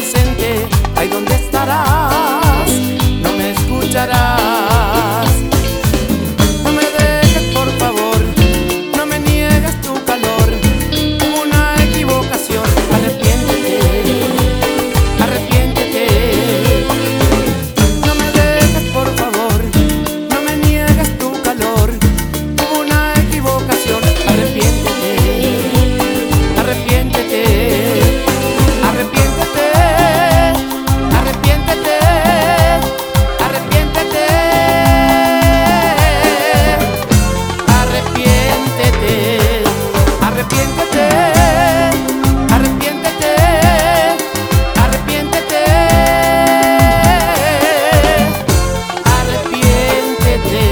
ausente, ahí donde estarás, no me escucharás. No me dejes, por favor, no me niegues tu calor. Hubo una equivocación, arrepiéntete, arrepiéntete. No me dejes, por favor, no me niegues tu calor. Hubo una equivocación, arrepiéntete, arrepiéntete. Arrepiéntete, arrepiéntete, arrepiéntete, arrepiéntete, arrepiéntete, arrepiéntete, arrepiéntete, arrepiéntete.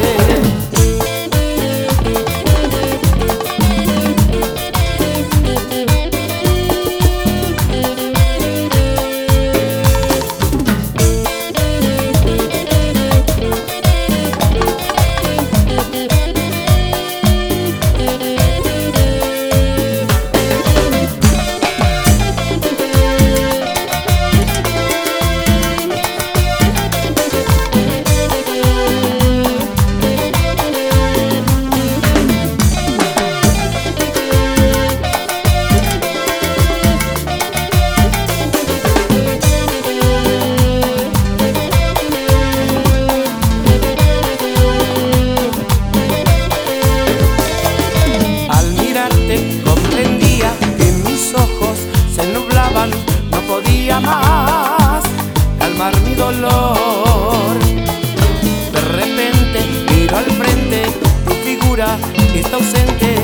Comprendía que mis ojos se nublaban, no podía más calmar mi dolor. De repente miro al frente, tu figura está ausente.